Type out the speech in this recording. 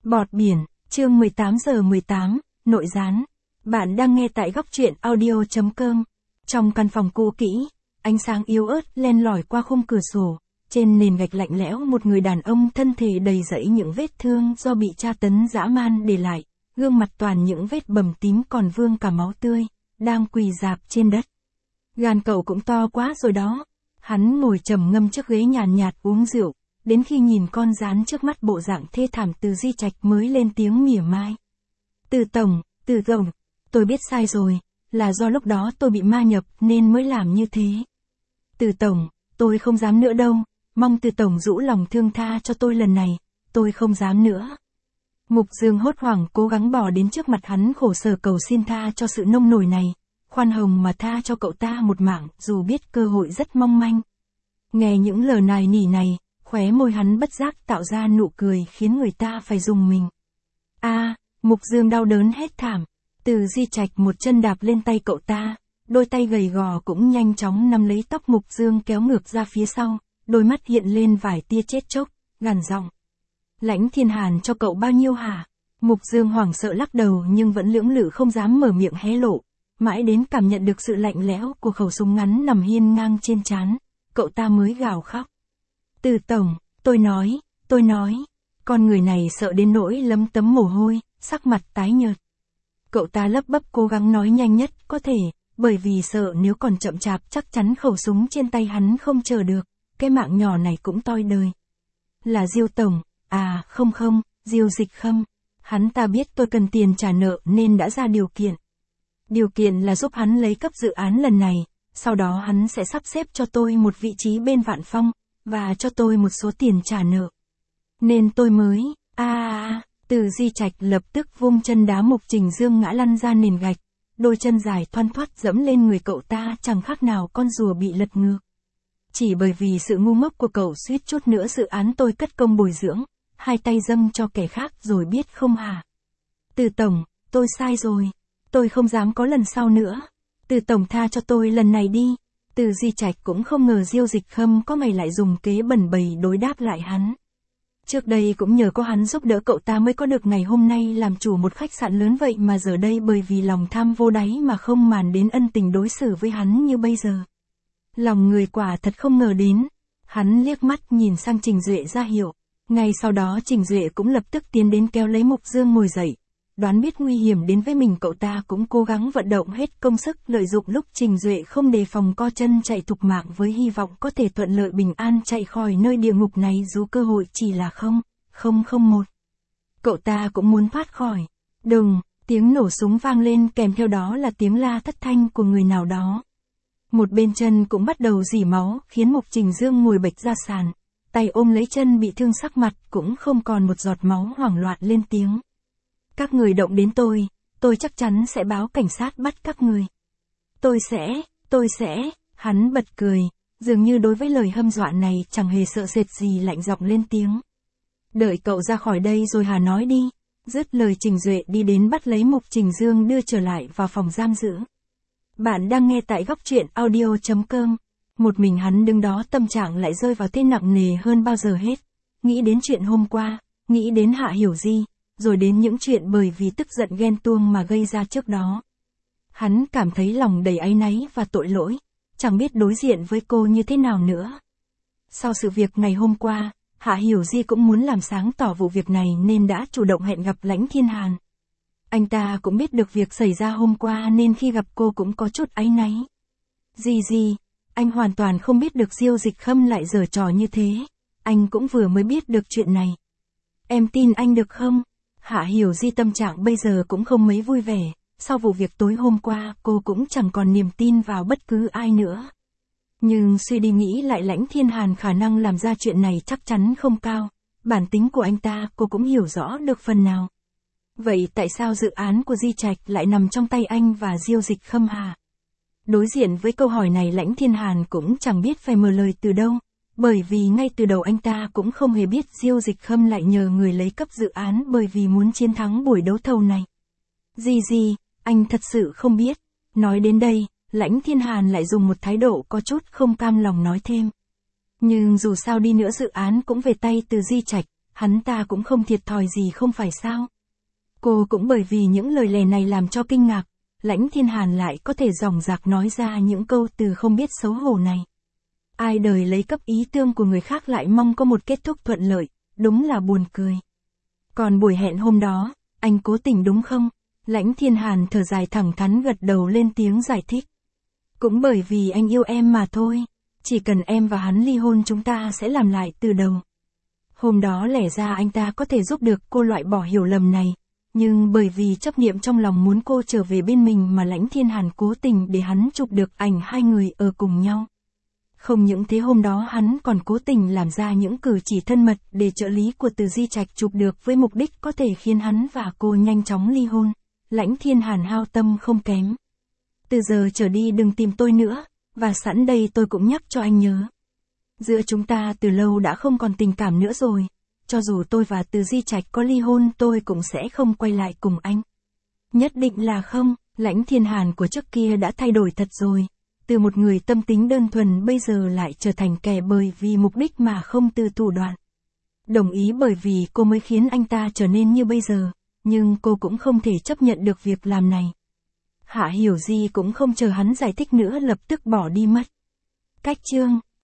Bọt biển, chương 18:18, nội gián. Bạn đang nghe tại góc truyện audio.com. Trong căn phòng cũ kỹ, ánh sáng yếu ớt len lỏi qua khung cửa sổ. Trên nền gạch lạnh lẽo một người đàn ông thân thể đầy rẫy những vết thương do bị tra tấn dã man để lại, gương mặt toàn những vết bầm tím còn vương cả máu tươi, đang quỳ rạp trên đất. Gan cậu cũng to quá rồi đó. Hắn ngồi trầm ngâm trước ghế nhàn nhạt uống rượu, đến khi nhìn con gián trước mắt bộ dạng thê thảm Từ Di Trạch mới lên tiếng mỉa mai. Từ tổng, tôi biết sai rồi, là do lúc đó tôi bị ma nhập nên mới làm như thế. Từ tổng, tôi không dám nữa đâu, mong từ tổng rũ lòng thương tha cho tôi lần này, tôi không dám nữa. Mục Dương hốt hoảng cố gắng bỏ đến trước mặt hắn khổ sở cầu xin tha cho sự nông nổi này, khoan hồng mà tha cho cậu ta một mạng dù biết cơ hội rất mong manh. Nghe những lời nài nỉ này, khóe môi hắn bất giác tạo ra nụ cười khiến người ta phải rùng mình. Mục Dương đau đớn hét thảm. Từ Di Trạch một chân đạp lên tay cậu ta, đôi tay gầy gò cũng nhanh chóng nắm lấy tóc Mục Dương kéo ngược ra phía sau, đôi mắt hiện lên vài tia chết chóc, gằn giọng. Lãnh Thiên Hàn cho cậu bao nhiêu hả? Mục Dương hoảng sợ lắc đầu nhưng vẫn lưỡng lự không dám mở miệng hé lộ, mãi đến cảm nhận được sự lạnh lẽo của khẩu súng ngắn nằm hiên ngang trên trán, cậu ta mới gào khóc. Từ tổng, tôi nói, con người này sợ đến nỗi lấm tấm mồ hôi, sắc mặt tái nhợt. Cậu ta lấp bấp cố gắng nói nhanh nhất có thể, bởi vì sợ nếu còn chậm chạp chắc chắn khẩu súng trên tay hắn không chờ được, cái mạng nhỏ này cũng toi đời. Là Diêu tổng, không, Diêu Dịch Khâm, hắn ta biết tôi cần tiền trả nợ nên đã ra điều kiện. Điều kiện là giúp hắn lấy cấp dự án lần này, sau đó hắn sẽ sắp xếp cho tôi một vị trí bên Vạn Phong, và cho tôi một số tiền trả nợ. Nên tôi mới, Từ Di Trạch lập tức vung chân đá Mục Trình Dương ngã lăn ra nền gạch, đôi chân dài thoăn thoắt dẫm lên người cậu ta chẳng khác nào con rùa bị lật ngược. Chỉ bởi vì sự ngu ngốc của cậu suýt chút nữa dự án tôi cất công bồi dưỡng, hai tay dâng cho kẻ khác rồi biết không hả? Từ tổng, tôi sai rồi, tôi không dám có lần sau nữa. Từ tổng tha cho tôi lần này đi. Từ Di Trạch cũng không ngờ Diêu Dịch Khâm có ngày lại dùng kế bẩn bầy đối đáp lại hắn. Trước đây cũng nhờ có hắn giúp đỡ cậu ta mới có được ngày hôm nay làm chủ một khách sạn lớn vậy mà giờ đây bởi vì lòng tham vô đáy mà không màng đến ân tình đối xử với hắn như bây giờ. Lòng người quả thật không ngờ đến. Hắn liếc mắt nhìn sang Trình Duệ ra hiệu. Ngay sau đó Trình Duệ cũng lập tức tiến đến kéo lấy Mục Dương ngồi dậy. Đoán biết nguy hiểm đến với mình cậu ta cũng cố gắng vận động hết công sức lợi dụng lúc Trình Duệ không đề phòng co chân chạy thục mạng với hy vọng có thể thuận lợi bình an chạy khỏi nơi địa ngục này dù cơ hội chỉ là 0,001. Cậu ta cũng muốn thoát khỏi. Đùng, tiếng nổ súng vang lên kèm theo đó là tiếng la thất thanh của người nào đó. Một bên chân cũng bắt đầu rỉ máu khiến Mục Trình Dương ngồi bệt ra sàn, tay ôm lấy chân bị thương sắc mặt cũng không còn một giọt máu hoảng loạn lên tiếng. Các người động đến tôi chắc chắn sẽ báo cảnh sát bắt các người. Tôi sẽ, hắn bật cười, dường như đối với lời hâm dọa này chẳng hề sợ sệt gì lạnh giọng lên tiếng. Đợi cậu ra khỏi đây rồi hả nói đi. Dứt lời Trình Duệ đi đến bắt lấy Mục Trình Dương đưa trở lại vào phòng giam giữ. Bạn đang nghe tại góc truyện audio.com. Một mình hắn đứng đó tâm trạng lại rơi vào thế nặng nề hơn bao giờ hết. Nghĩ đến chuyện hôm qua, nghĩ đến Hạ Hiểu Di, rồi đến những chuyện bởi vì tức giận ghen tuông mà gây ra trước đó. Hắn cảm thấy lòng đầy áy náy và tội lỗi, chẳng biết đối diện với cô như thế nào nữa. Sau sự việc ngày hôm qua, Hạ Hiểu Di cũng muốn làm sáng tỏ vụ việc này nên đã chủ động hẹn gặp Lãnh Thiên Hàn. Anh ta cũng biết được việc xảy ra hôm qua nên khi gặp cô cũng có chút áy náy. Di, anh hoàn toàn không biết được Diêu Dịch Khâm lại giở trò như thế. Anh cũng vừa mới biết được chuyện này. Em tin anh được không? Hạ Hiểu Di tâm trạng bây giờ cũng không mấy vui vẻ, sau vụ việc tối hôm qua cô cũng chẳng còn niềm tin vào bất cứ ai nữa. Nhưng suy đi nghĩ lại Lãnh Thiên Hàn khả năng làm ra chuyện này chắc chắn không cao, bản tính của anh ta cô cũng hiểu rõ được phần nào. Vậy tại sao dự án của Di Trạch lại nằm trong tay anh và Diêu Dịch Khâm hả? Đối diện với câu hỏi này Lãnh Thiên Hàn cũng chẳng biết phải mở lời từ đâu. Bởi vì ngay từ đầu anh ta cũng không hề biết Diêu Dịch Khâm lại nhờ người lấy cấp dự án bởi vì muốn chiến thắng buổi đấu thầu này. Gì, anh thật sự không biết. Nói đến đây, Lãnh Thiên Hàn lại dùng một thái độ có chút không cam lòng nói thêm. Nhưng dù sao đi nữa dự án cũng về tay Từ Di Trạch, hắn ta cũng không thiệt thòi gì không phải sao? Cô cũng bởi vì những lời lẽ này làm cho kinh ngạc, Lãnh Thiên Hàn lại có thể dòng dạc nói ra những câu từ không biết xấu hổ này. Ai đời lấy cấp ý tương của người khác lại mong có một kết thúc thuận lợi, đúng là buồn cười. Còn buổi hẹn hôm đó, anh cố tình đúng không? Lãnh Thiên Hàn thở dài thẳng thắn gật đầu lên tiếng giải thích. Cũng bởi vì anh yêu em mà thôi, chỉ cần em và hắn ly hôn chúng ta sẽ làm lại từ đầu. Hôm đó lẽ ra anh ta có thể giúp được cô loại bỏ hiểu lầm này, nhưng bởi vì chấp niệm trong lòng muốn cô trở về bên mình mà Lãnh Thiên Hàn cố tình để hắn chụp được ảnh hai người ở cùng nhau. Không những thế hôm đó hắn còn cố tình làm ra những cử chỉ thân mật để trợ lý của Từ Di Trạch chụp được với mục đích có thể khiến hắn và cô nhanh chóng ly hôn. Lãnh Thiên Hàn hao tâm không kém. Từ giờ trở đi đừng tìm tôi nữa, và sẵn đây tôi cũng nhắc cho anh nhớ. Giữa chúng ta từ lâu đã không còn tình cảm nữa rồi, cho dù tôi và Từ Di Trạch có ly hôn tôi cũng sẽ không quay lại cùng anh. Nhất định là không, Lãnh Thiên Hàn của trước kia đã thay đổi thật rồi. Từ một người tâm tính đơn thuần bây giờ lại trở thành kẻ bởi vì mục đích mà không từ thủ đoạn. Đồng ý bởi vì cô mới khiến anh ta trở nên như bây giờ, nhưng cô cũng không thể chấp nhận được việc làm này. Hạ Hiểu Di cũng không chờ hắn giải thích nữa lập tức bỏ đi mất. Cách chương